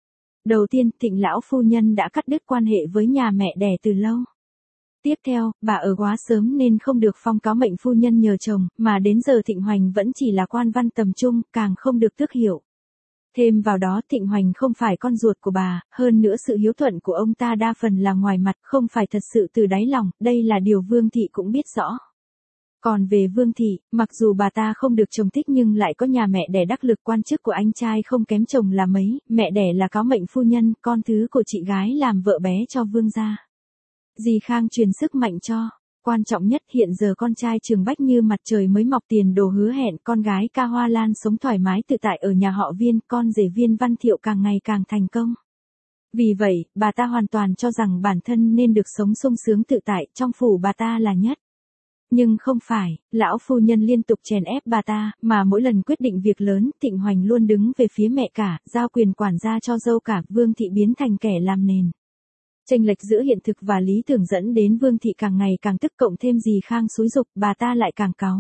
[SPEAKER 1] Đầu tiên, Thịnh lão phu nhân đã cắt đứt quan hệ với nhà mẹ đẻ từ lâu. Tiếp theo, bà ở quá sớm nên không được phong cáo mệnh phu nhân nhờ chồng, mà đến giờ Thịnh Hoành vẫn chỉ là quan văn tầm trung, càng không được tước hiệu. Thêm vào đó Thịnh Hoành không phải con ruột của bà, hơn nữa sự hiếu thuận của ông ta đa phần là ngoài mặt, không phải thật sự từ đáy lòng, đây là điều Vương Thị cũng biết rõ. Còn về Vương Thị, mặc dù bà ta không được chồng thích nhưng lại có nhà mẹ đẻ đắc lực, quan chức của anh trai không kém chồng là mấy, mẹ đẻ là cáo mệnh phu nhân, con thứ của chị gái làm vợ bé cho Vương gia. Dì Khang truyền sức mạnh cho. Quan trọng nhất hiện giờ con trai Trường Bách như mặt trời mới mọc, tiền đồ hứa hẹn, con gái Ca Hoa Lan sống thoải mái tự tại ở nhà họ Viên, con rể Viên Văn Thiệu càng ngày càng thành công. Vì vậy, bà ta hoàn toàn cho rằng bản thân nên được sống sung sướng tự tại, trong phủ bà ta là nhất. Nhưng không phải, lão phu nhân liên tục chèn ép bà ta, mà mỗi lần quyết định việc lớn, Thịnh Hoành luôn đứng về phía mẹ cả, giao quyền quản gia cho dâu cả, Vương Thị biến thành kẻ làm nền. Chênh lệch giữa hiện thực và lý tưởng dẫn đến Vương Thị càng ngày càng tức, cộng thêm dì Khang xúi giục, bà ta lại càng cáu.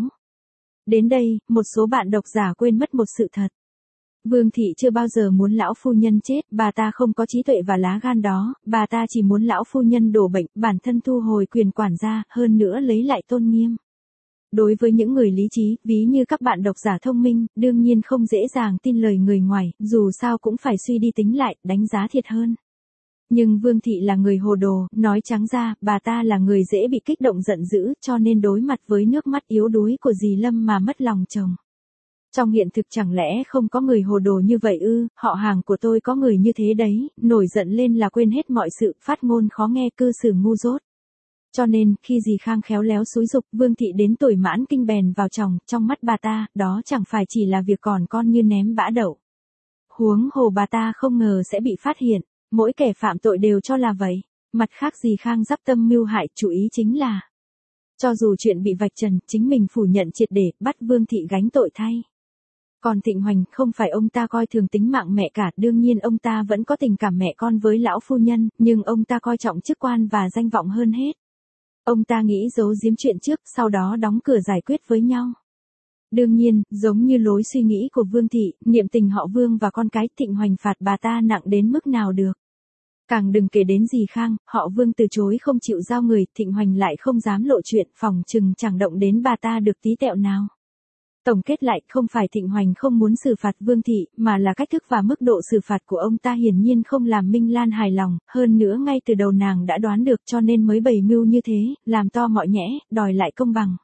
[SPEAKER 1] Đến đây, một số bạn độc giả quên mất một sự thật. Vương Thị chưa bao giờ muốn lão phu nhân chết, bà ta không có trí tuệ và lá gan đó, bà ta chỉ muốn lão phu nhân đổ bệnh, bản thân thu hồi quyền quản gia, hơn nữa lấy lại tôn nghiêm. Đối với những người lý trí, ví như các bạn độc giả thông minh, đương nhiên không dễ dàng tin lời người ngoài, dù sao cũng phải suy đi tính lại, đánh giá thiệt hơn. Nhưng Vương Thị là người hồ đồ, nói trắng ra, bà ta là người dễ bị kích động giận dữ, cho nên đối mặt với nước mắt yếu đuối của dì Lâm mà mất lòng chồng. Trong hiện thực chẳng lẽ không có người hồ đồ như vậy ư, họ hàng của tôi có người như thế đấy, nổi giận lên là quên hết mọi sự, phát ngôn khó nghe, cư xử ngu dốt. Cho nên, khi dì Khang khéo léo xúi giục, Vương Thị đến tuổi mãn kinh bèn vào chồng, trong mắt bà ta, đó chẳng phải chỉ là việc còn con như ném bã đậu. Huống hồ bà ta không ngờ sẽ bị phát hiện, mỗi kẻ phạm tội đều cho là vậy. Mặt khác dì Khang dắp tâm mưu hại, chủ ý chính là, cho dù chuyện bị vạch trần, chính mình phủ nhận triệt để, bắt Vương Thị gánh tội thay. Còn Thịnh Hoành, không phải ông ta coi thường tính mạng mẹ cả, đương nhiên ông ta vẫn có tình cảm mẹ con với lão phu nhân, nhưng ông ta coi trọng chức quan và danh vọng hơn hết. Ông ta nghĩ giấu giếm chuyện trước, sau đó đóng cửa giải quyết với nhau. Đương nhiên, giống như lối suy nghĩ của Vương Thị, niệm tình họ Vương và con cái, Thịnh Hoành phạt bà ta nặng đến mức nào được. Càng đừng kể đến dì Khang, họ Vương từ chối không chịu giao người, Thịnh Hoành lại không dám lộ chuyện, phòng chừng chẳng động đến bà ta được tí tẹo nào. Tổng kết lại, không phải Thịnh Hoành không muốn xử phạt Vương Thị, mà là cách thức và mức độ xử phạt của ông ta hiển nhiên không làm Minh Lan hài lòng, hơn nữa ngay từ đầu nàng đã đoán được cho nên mới bày mưu như thế, làm to mọi nhẽ, đòi lại công bằng.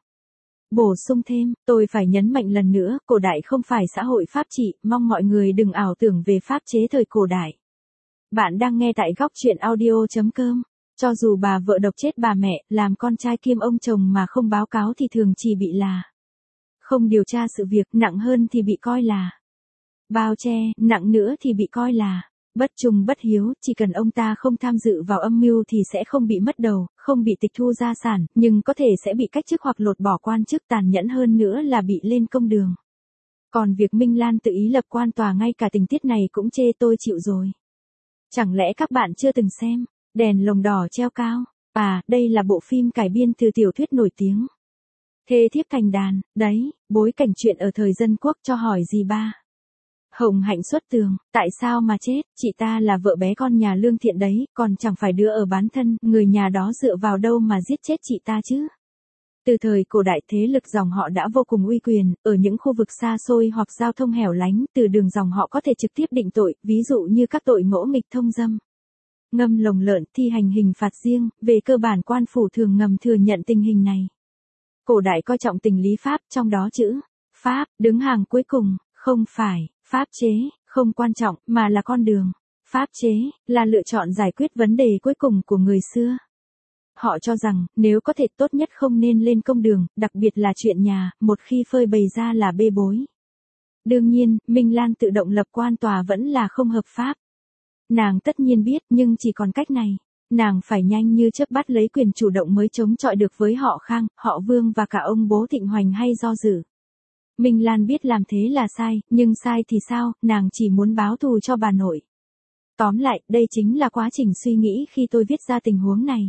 [SPEAKER 1] Bổ sung thêm, tôi phải nhấn mạnh lần nữa, cổ đại không phải xã hội pháp trị, mong mọi người đừng ảo tưởng về pháp chế thời cổ đại. Bạn đang nghe tại góc truyện audio.com. Cho dù bà vợ độc chết bà mẹ, làm con trai kiêm ông chồng mà không báo cáo thì thường chỉ bị là không điều tra sự việc, nặng hơn thì bị coi là bao che, nặng nữa thì bị coi là bất trung bất hiếu, chỉ cần ông ta không tham dự vào âm mưu thì sẽ không bị mất đầu, không bị tịch thu gia sản, nhưng có thể sẽ bị cách chức hoặc lột bỏ quan chức, tàn nhẫn hơn nữa là bị lên công đường. Còn việc Minh Lan tự ý lập quan tòa, ngay cả tình tiết này cũng chê tôi chịu rồi. Chẳng lẽ các bạn chưa từng xem Đèn lồng đỏ treo cao? À, đây là bộ phim cải biên từ tiểu thuyết nổi tiếng Thê thiếp thành đàn, đấy, bối cảnh chuyện ở thời dân quốc, cho hỏi gì ba. Hồng Hạnh xuất tường, tại sao mà chết, chị ta là vợ bé con nhà lương thiện đấy, còn chẳng phải đứa ở bán thân, người nhà đó dựa vào đâu mà giết chết chị ta chứ. Từ thời cổ đại, thế lực dòng họ đã vô cùng uy quyền, ở những khu vực xa xôi hoặc giao thông hẻo lánh, từ đường dòng họ có thể trực tiếp định tội, ví dụ như các tội ngỗ nghịch thông dâm, ngâm lồng lợn, thi hành hình phạt riêng, về cơ bản quan phủ thường ngầm thừa nhận tình hình này. Cổ đại coi trọng tình lý pháp, trong đó chữ pháp đứng hàng cuối cùng, không phải pháp chế, không quan trọng, mà là con đường. Pháp chế là lựa chọn giải quyết vấn đề cuối cùng của người xưa. họ cho rằng, nếu có thể tốt nhất không nên lên công đường, đặc biệt là chuyện nhà, một khi phơi bày ra là bê bối. Đương nhiên, Minh Lan tự động lập quan tòa vẫn là không hợp pháp. Nàng tất nhiên biết, nhưng chỉ còn cách này. Nàng phải nhanh như chớp bắt lấy quyền chủ động mới chống chọi được với họ Khang, họ Vương và cả ông bố Thịnh Hoành hay do dự. Minh Lan biết làm thế là sai, nhưng sai thì sao, nàng chỉ muốn báo thù cho bà nội. Tóm lại, đây chính là quá trình suy nghĩ khi tôi viết ra tình huống này.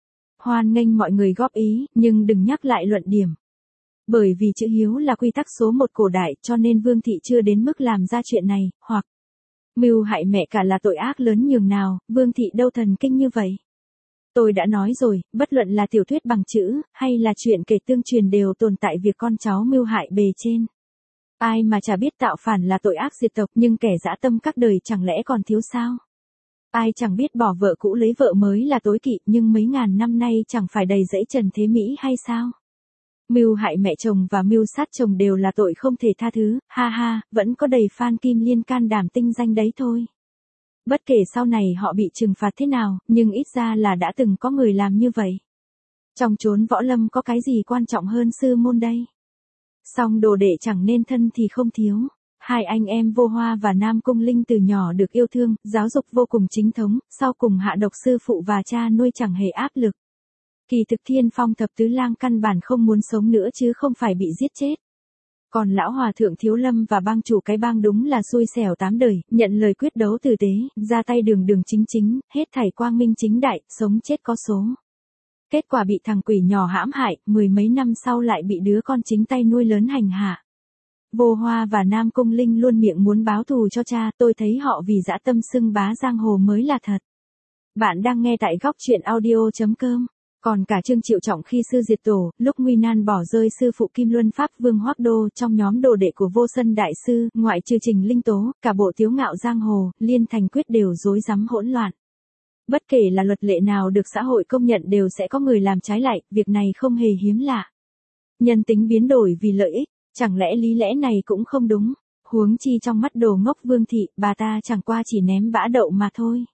[SPEAKER 1] Hoan nghênh mọi người góp ý, nhưng đừng nhắc lại luận điểm. Bởi vì chữ hiếu là quy tắc số một cổ đại cho nên Vương Thị chưa đến mức làm ra chuyện này, hoặc mưu hại mẹ cả là tội ác lớn nhường nào, Vương Thị đâu thần kinh như vậy. Tôi đã nói rồi, bất luận là tiểu thuyết bằng chữ, hay là chuyện kể tương truyền đều tồn tại việc con cháu mưu hại bề trên. Ai mà chả biết tạo phản là tội ác diệt tộc, nhưng kẻ dã tâm các đời chẳng lẽ còn thiếu sao? Ai chẳng biết bỏ vợ cũ lấy vợ mới là tối kỵ, nhưng mấy ngàn năm nay chẳng phải đầy rẫy trần thế Mỹ hay sao? Mưu hại mẹ chồng và mưu sát chồng đều là tội không thể tha thứ, ha ha, vẫn có đầy fan Kim Liên can đảm tinh danh đấy thôi. Bất kể sau này họ bị trừng phạt thế nào, nhưng ít ra là đã từng có người làm như vậy. Trong chốn võ lâm có cái gì quan trọng hơn sư môn đây? Song đồ đệ chẳng nên thân thì không thiếu. Hai anh em Vô Hoa và Nam Cung Linh từ nhỏ được yêu thương, giáo dục vô cùng chính thống, sau cùng hạ độc sư phụ và cha nuôi chẳng hề áp lực. Kỳ thực Thiên Phong thập tứ lang căn bản không muốn sống nữa chứ không phải bị giết chết. Còn lão hòa thượng Thiếu Lâm và bang chủ cái bang đúng là xui xẻo tám đời, nhận lời quyết đấu tử tế, ra tay đường đường chính chính, hết thảy quang minh chính đại, sống chết có số. Kết quả bị thằng quỷ nhỏ hãm hại, mười mấy năm sau lại bị đứa con chính tay nuôi lớn hành hạ. Vô Hoa và Nam Cung Linh luôn miệng muốn báo thù cho cha, tôi thấy họ vì dã tâm xưng bá giang hồ mới là thật. Bạn đang nghe tại góc truyện audio.com. Còn cả Trương Triệu Trọng khi sư diệt tổ, lúc nguy nan bỏ rơi sư phụ Kim Luân Pháp Vương Hoắc Đô trong nhóm đồ đệ của Vô Sân Đại Sư, ngoại trừ Trình Linh Tố, cả bộ Tiếu Ngạo giang hồ, Liên Thành Quyết đều rối rắm hỗn loạn. Bất kể là luật lệ nào được xã hội công nhận đều sẽ có người làm trái lại, việc này không hề hiếm lạ. Nhân tính biến đổi vì lợi ích, chẳng lẽ lý lẽ này cũng không đúng, huống chi trong mắt đồ ngốc Vương Thị, bà ta chẳng qua chỉ ném bã đậu mà thôi.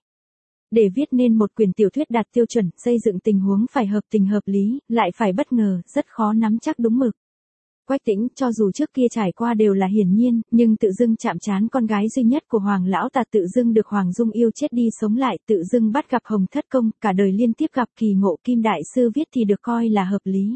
[SPEAKER 1] Để viết nên một quyển tiểu thuyết đạt tiêu chuẩn, xây dựng tình huống phải hợp tình hợp lý, lại phải bất ngờ, rất khó nắm chắc đúng mực. Quách Tĩnh, cho dù trước kia trải qua đều là hiển nhiên, nhưng tự dưng chạm trán con gái duy nhất của Hoàng lão ta tự dưng được Hoàng Dung yêu chết đi sống lại, tự dưng bắt gặp Hồng Thất Công, cả đời liên tiếp gặp kỳ ngộ Kim Đại Sư viết thì được coi là hợp lý.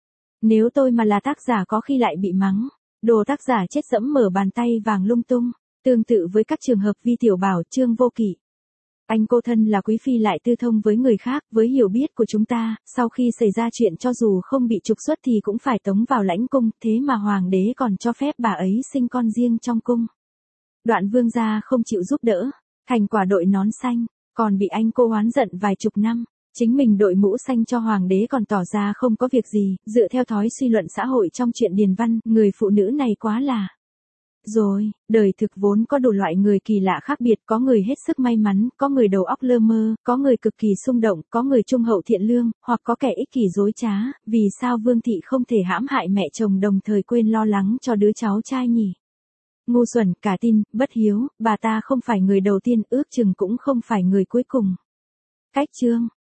[SPEAKER 1] Nếu tôi mà là tác giả có khi lại bị mắng, đồ tác giả chết dẫm mở bàn tay vàng lung tung, tương tự với các trường hợp Vi Tiểu Bảo, Trương Vô Kỵ. Anh cô thân là quý phi lại tư thông với người khác, với hiểu biết của chúng ta, sau khi xảy ra chuyện cho dù không bị trục xuất thì cũng phải tống vào lãnh cung, thế mà hoàng đế còn cho phép bà ấy sinh con riêng trong cung. Đoạn Vương gia không chịu giúp đỡ, thành quả đội nón xanh, còn bị anh cô oán giận vài chục năm. Chính mình đội mũ xanh cho hoàng đế còn tỏ ra không có việc gì, dựa theo thói suy luận xã hội trong truyện điền văn, người phụ nữ này quá là. Rồi, đời thực vốn có đủ loại người kỳ lạ khác biệt, có người hết sức may mắn, có người đầu óc lơ mơ, có người cực kỳ xung động, có người trung hậu thiện lương, hoặc có kẻ ích kỷ dối trá, vì sao Vương Thị không thể hãm hại mẹ chồng đồng thời quên lo lắng cho đứa cháu trai nhỉ? Ngu xuẩn, cả tin, bất hiếu, bà ta không phải người đầu tiên, ước chừng cũng không phải người cuối cùng. Cách chương